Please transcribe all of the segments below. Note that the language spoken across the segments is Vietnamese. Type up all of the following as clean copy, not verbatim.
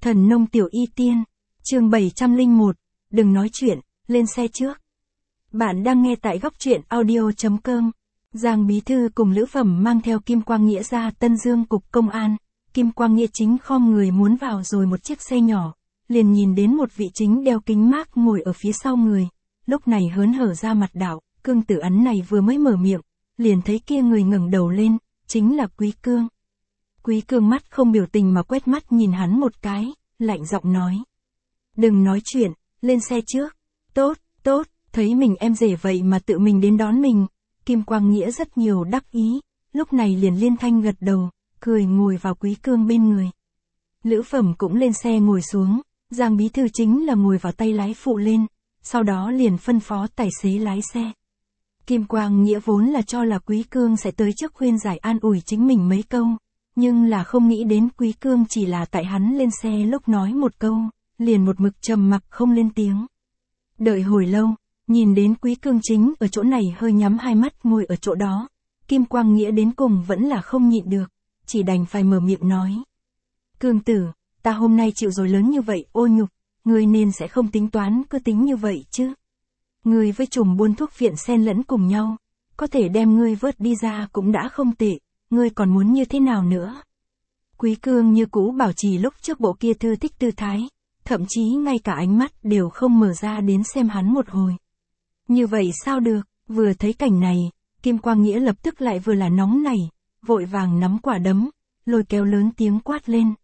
Thần nông tiểu y tiên, chương 701, đừng nói chuyện, lên xe trước. Bạn đang nghe tại góc truyện audio.com. Giang bí thư cùng Lữ Phẩm mang theo Kim Quang Nghĩa ra Tân Dương cục công an. Kim Quang Nghĩa chính khom người muốn vào rồi một chiếc xe nhỏ, liền nhìn đến một vị chính đeo kính mác ngồi ở phía sau người. Lúc này hớn hở ra mặt đạo, Cương Tử Ấn này vừa mới mở miệng, liền thấy kia người ngẩng đầu lên, chính là Quý Cương. Quý Cương mắt không biểu tình mà quét mắt nhìn hắn một cái, lạnh giọng nói. Đừng nói chuyện, lên xe trước. Tốt, tốt, thấy mình em rể vậy mà tự mình đến đón mình. Kim Quang Nghĩa rất nhiều đắc ý, lúc này liền liên thanh gật đầu, cười ngồi vào Quý Cương bên người. Lữ Phẩm cũng lên xe ngồi xuống, Giang bí thư chính là ngồi vào tay lái phụ lên, sau đó liền phân phó tài xế lái xe. Kim Quang Nghĩa vốn là cho là Quý Cương sẽ tới trước khuyên giải an ủi chính mình mấy câu, nhưng là không nghĩ đến Quý Cương chỉ là tại hắn lên xe lúc nói một câu, liền một mực trầm mặc không lên tiếng. Đợi hồi lâu, nhìn đến Quý Cương chính ở chỗ này hơi nhắm hai mắt ngồi ở chỗ đó, Kim Quang Nghĩa đến cùng vẫn là không nhịn được, chỉ đành phải mở miệng nói. Cương tử, ta hôm nay chịu rồi lớn như vậy ô nhục, ngươi nên sẽ không tính toán cứ tính như vậy chứ. Ngươi với chùm buôn thuốc phiện xen lẫn cùng nhau, có thể đem ngươi vớt đi ra cũng đã không tệ, ngươi còn muốn như thế nào nữa? Quý Cương như cũ bảo trì lúc trước bộ kia thư thích tư thái, thậm chí ngay cả ánh mắt đều không mở ra đến xem hắn một hồi. Như vậy sao được, vừa thấy cảnh này, Kim Quang Nghĩa lập tức lại vừa là nóng nảy, vội vàng nắm quả đấm, lôi kéo lớn tiếng quát lên.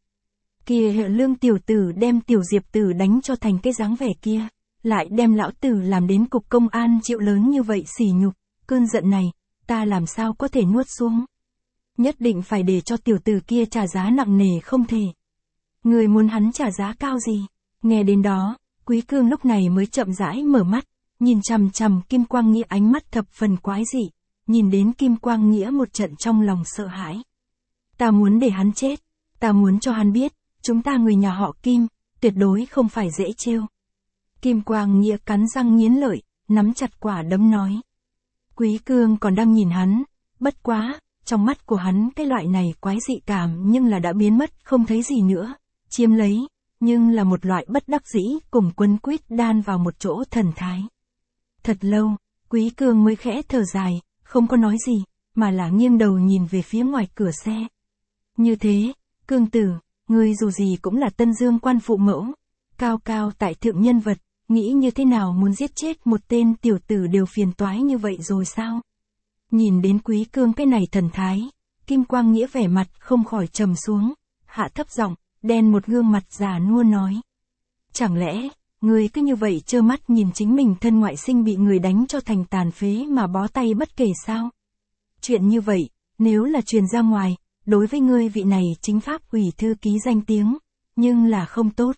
Kìa Lương tiểu tử đem Tiểu Diệp tử đánh cho thành cái dáng vẻ kia, lại đem lão tử làm đến cục công an chịu lớn như vậy sỉ nhục, cơn giận này, ta làm sao có thể nuốt xuống. Nhất định phải để cho tiểu tử kia trả giá nặng nề không thể. Người muốn hắn trả giá cao gì? Nghe đến đó, Quý Cương lúc này mới chậm rãi mở mắt, nhìn chằm chằm Kim Quang Nghĩa ánh mắt thập phần quái dị, nhìn đến Kim Quang Nghĩa một trận trong lòng sợ hãi. Ta muốn để hắn chết, ta muốn cho hắn biết, chúng ta người nhà họ Kim, tuyệt đối không phải dễ trêu. Kim Quang Nghĩa cắn răng nghiến lợi, nắm chặt quả đấm nói. Quý Cương còn đang nhìn hắn, bất quá, trong mắt của hắn cái loại này quái dị cảm nhưng là đã biến mất không thấy gì nữa, chiếm lấy, nhưng là một loại bất đắc dĩ cùng quấn quýt đan vào một chỗ thần thái. Thật lâu, Quý Cương mới khẽ thở dài, không có nói gì, mà là nghiêng đầu nhìn về phía ngoài cửa xe. Như thế, Cương tử, ngươi dù gì cũng là Tân Dương quan phụ mẫu, cao cao tại thượng nhân vật, nghĩ như thế nào muốn giết chết một tên tiểu tử đều phiền toái như vậy rồi sao? Nhìn đến Quý Cương cái này thần thái, Kim Quang Nghĩa vẻ mặt không khỏi trầm xuống, hạ thấp giọng, đen một gương mặt già nua nói. Chẳng lẽ, ngươi cứ như vậy trơ mắt nhìn chính mình thân ngoại sinh bị người đánh cho thành tàn phế mà bó tay bất kể sao? Chuyện như vậy, nếu là truyền ra ngoài, đối với ngươi vị này chính pháp ủy thư ký danh tiếng, nhưng là không tốt.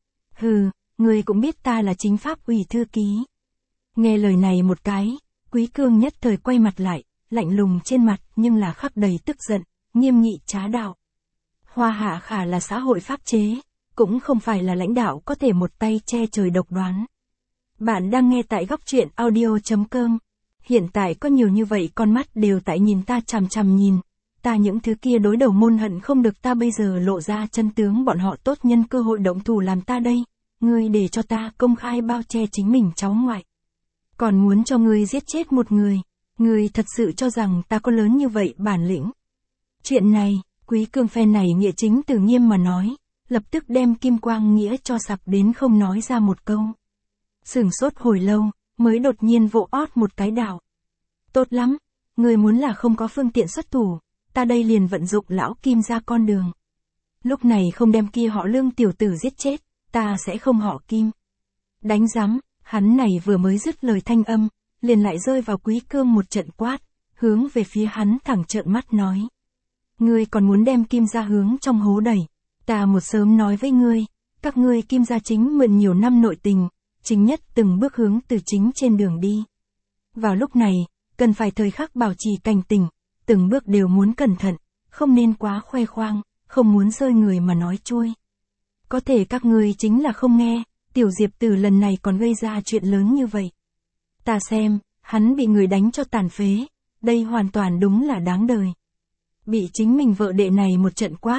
Hừ, ngươi cũng biết ta là chính pháp ủy thư ký. Nghe lời này một cái, Quý Cương nhất thời quay mặt lại, lạnh lùng trên mặt nhưng là khắc đầy tức giận, nghiêm nghị trá đạo. Hoa Hạ Khả là xã hội pháp chế, cũng không phải là lãnh đạo có thể một tay che trời độc đoán. Bạn đang nghe tại góc truyện audio.com. Hiện tại có nhiều như vậy con mắt đều tại nhìn ta chằm chằm nhìn. Ta những thứ kia đối đầu môn hận không được ta bây giờ lộ ra chân tướng bọn họ tốt nhân cơ hội động thủ làm ta đây. Ngươi để cho ta công khai bao che chính mình cháu ngoại. Còn muốn cho ngươi giết chết một người. Ngươi thật sự cho rằng ta có lớn như vậy bản lĩnh. Chuyện này, Quý Cương phen này nghĩa chính từ nghiêm mà nói, lập tức đem Kim Quang Nghĩa cho sặc đến không nói ra một câu. Sửng sốt hồi lâu, mới đột nhiên vỗ ót một cái đạo. Tốt lắm, người muốn là không có phương tiện xuất thủ, ta đây liền vận dụng lão Kim ra con đường. Lúc này không đem kia họ Lương tiểu tử giết chết, ta sẽ không họ Kim. Đánh rắm, hắn này vừa mới dứt lời thanh âm, liền lại rơi vào Quý Cương một trận quát, hướng về phía hắn thẳng trợn mắt nói. Ngươi còn muốn đem Kim ra hướng trong hố đẩy, ta một sớm nói với ngươi, các ngươi Kim gia chính mượn nhiều năm nội tình, chính nhất từng bước hướng từ chính trên đường đi. Vào lúc này, cần phải thời khắc bảo trì cảnh tỉnh, từng bước đều muốn cẩn thận, không nên quá khoe khoang, không muốn rơi người mà nói trôi. Có thể các ngươi chính là không nghe, Tiểu Diệp tử lần này còn gây ra chuyện lớn như vậy. Ta xem, hắn bị người đánh cho tàn phế, đây hoàn toàn đúng là đáng đời. Bị chính mình vợ đệ này một trận quát,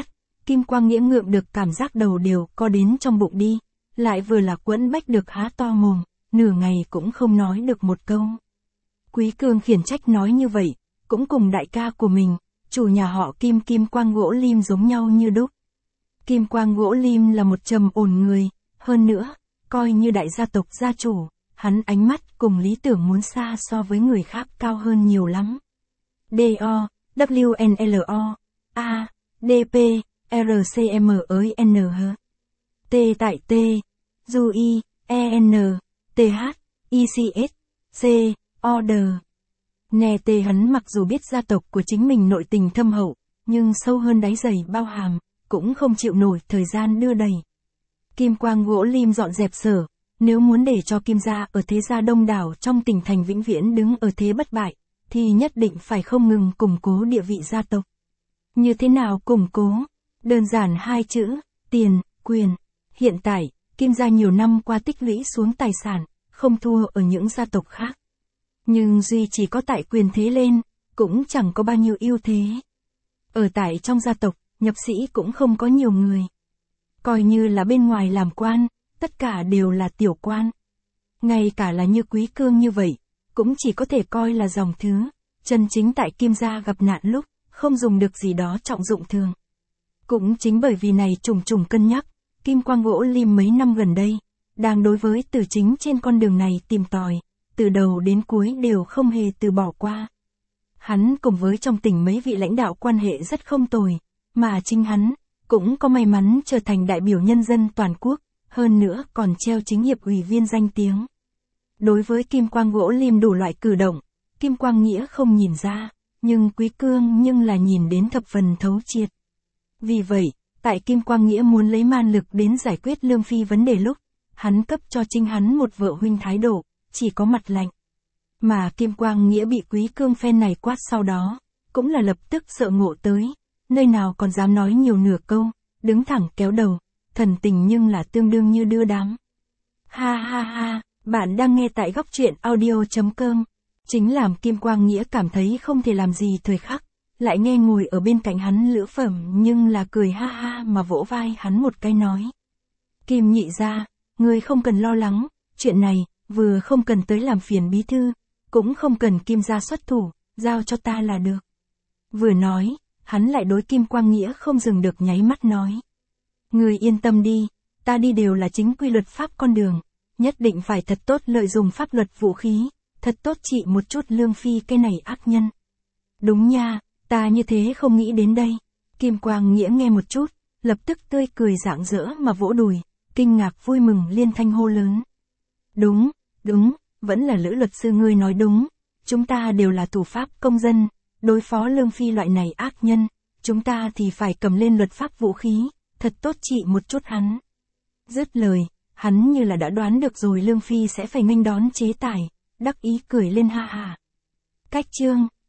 Kim Quang Nghĩa ngượng được cảm giác đầu đều co đến trong bụng đi, lại vừa là quẫn bách được há to mồm, nửa ngày cũng không nói được một câu. Quý Cương khiển trách nói như vậy, cũng cùng đại ca của mình, chủ nhà họ Kim Kim Quang Gỗ Lim giống nhau như đúc. Kim Quang Gỗ Lim là một trầm ổn người, hơn nữa, coi như đại gia tộc gia chủ, hắn ánh mắt cùng lý tưởng muốn xa so với người khác cao hơn nhiều lắm. D.O. W.N.L.O. A. D.P. R.C.M.E.N.H. T tại T. Du I. E.N. T.H. I.C.S. C. Order. Nè tê hắn mặc dù biết gia tộc của chính mình nội tình thâm hậu, nhưng sâu hơn đáy giày bao hàm, cũng không chịu nổi thời gian đưa đẩy. Kim Quang Gỗ Lim dọn dẹp sở, nếu muốn để cho Kim gia ở thế gia đông đảo trong tỉnh thành vĩnh viễn đứng ở thế bất bại, thì nhất định phải không ngừng củng cố địa vị gia tộc. Như thế nào củng cố? Đơn giản hai chữ, tiền, quyền. Hiện tại, Kim gia nhiều năm qua tích lũy xuống tài sản, không thua ở những gia tộc khác. Nhưng duy chỉ có tại quyền thế lên, cũng chẳng có bao nhiêu ưu thế. Ở tại trong gia tộc, nhập sĩ cũng không có nhiều người. Coi như là bên ngoài làm quan, tất cả đều là tiểu quan. Ngay cả là như Quý Cương như vậy, cũng chỉ có thể coi là dòng thứ, chân chính tại Kim gia gặp nạn lúc, không dùng được gì đó trọng dụng thường. Cũng chính bởi vì này trùng trùng cân nhắc, Kim Quang Gỗ Lim mấy năm gần đây, đang đối với Từ Chính trên con đường này tìm tòi, từ đầu đến cuối đều không hề từ bỏ qua. Hắn cùng với trong tỉnh mấy vị lãnh đạo quan hệ rất không tồi, mà chính hắn, cũng có may mắn trở thành đại biểu nhân dân toàn quốc, hơn nữa còn treo chính hiệp ủy viên danh tiếng. Đối với Kim Quang Gỗ Lim đủ loại cử động, Kim Quang Nghĩa không nhìn ra, nhưng Quý Cương nhưng là nhìn đến thập phần thấu triệt. Vì vậy, tại Kim Quang Nghĩa muốn lấy man lực đến giải quyết lương phi vấn đề lúc, hắn cấp cho chính hắn một vợ huynh thái độ, chỉ có mặt lạnh. Mà Kim Quang Nghĩa bị Quý Cương phen này quát sau đó, cũng là lập tức sợ ngộ tới, nơi nào còn dám nói nhiều nửa câu, đứng thẳng kéo đầu, thần tình nhưng là tương đương như đưa đám. Ha ha ha, bạn đang nghe tại góc truyện audio.com. Chính làm Kim Quang Nghĩa cảm thấy không thể làm gì thời khắc, lại nghe ngồi ở bên cạnh hắn Lữ Phẩm nhưng là cười ha ha mà vỗ vai hắn một cái nói. Kim nhị gia, ngươi không cần lo lắng, chuyện này, vừa không cần tới làm phiền bí thư, cũng không cần Kim gia xuất thủ, giao cho ta là được. Vừa nói, hắn lại đối Kim Quang Nghĩa không dừng được nháy mắt nói. Ngươi yên tâm đi, ta đi đều là chính quy luật pháp con đường, nhất định phải thật tốt lợi dụng pháp luật vũ khí, thật tốt trị một chút lương phi cái này ác nhân. Đúng nha, ta như thế không nghĩ đến đây. Kim Quang Nghĩa nghe một chút, lập tức tươi cười rạng rỡ mà vỗ đùi, kinh ngạc vui mừng liên thanh hô lớn. Đúng, đúng, vẫn là Lữ luật sư ngươi nói đúng, chúng ta đều là thủ pháp công dân, đối phó lương phi loại này ác nhân, chúng ta thì phải cầm lên luật pháp vũ khí, thật tốt trị một chút hắn. Dứt lời, hắn như là đã đoán được rồi lương phi sẽ phải nghênh đón chế tài, đắc ý cười lên ha ha. Cách chương